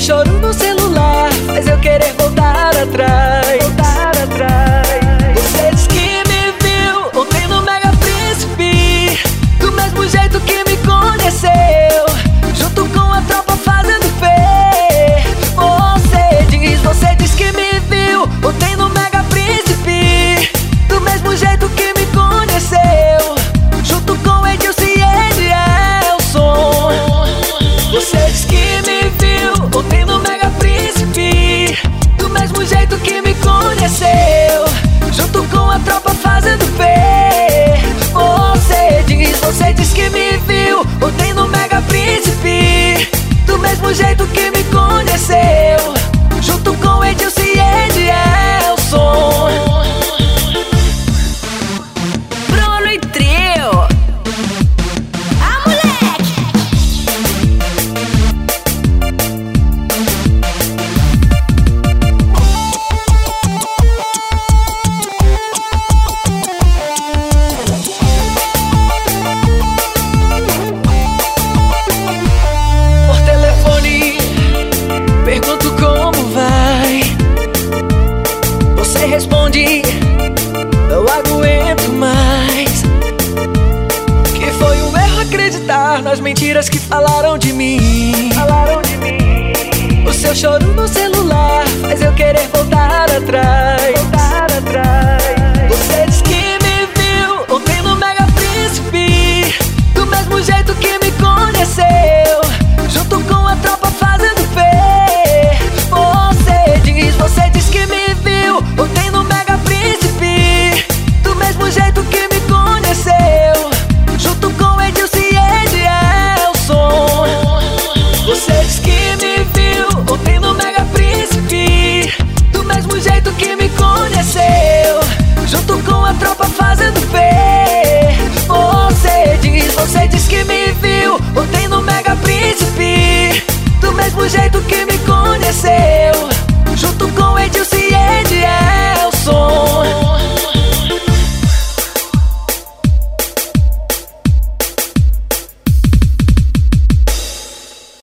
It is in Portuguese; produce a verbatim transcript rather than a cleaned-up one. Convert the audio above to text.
choro no celular faz eu querer voltar atrás, voltar atrás. Você diz que me viu ontem no Mega Príncipe, do mesmo jeito que me conheceu, junto com a tropa fazendo fé. Você diz, você diz que me viu ontem no Mega Príncipe, do mesmo jeito que me conheceu, junto com Edilson e Edielson. Você diz que me viu ontem no Mega Príncipe, do mesmo jeito que me conheceu, junto com a tropa fazendo fé. Você diz, você diz que me viu ontem no Mega Príncipe, do mesmo jeito que me conheceu, junto com Edilson e Edielson. Bruno e Trio. Ah, moleque! Por telefone, pergunto como vai. Você responde, não aguento mais. Que foi um erro acreditar nas mentiras que falaram de mim, falaram de mim. O seu choro no celular faz eu querer voltar atrás, voltar atrás. Você diz que me viu ontem no Mega Príncipe, do mesmo jeito que me conheceu, junto com a tropa fazendo fé. Você diz, você diz que me viu ontem no Mega Príncipe, do mesmo jeito que me conheceu, junto com Edilson e Edielson. Você diz que me viu ontem no Mega Príncipe, do mesmo jeito que me conheceu, junto com a tropa fazendo fé. Você diz, você diz que me viu ontem no Mega Príncipe, do mesmo jeito que me conheceu, junto com Edilson e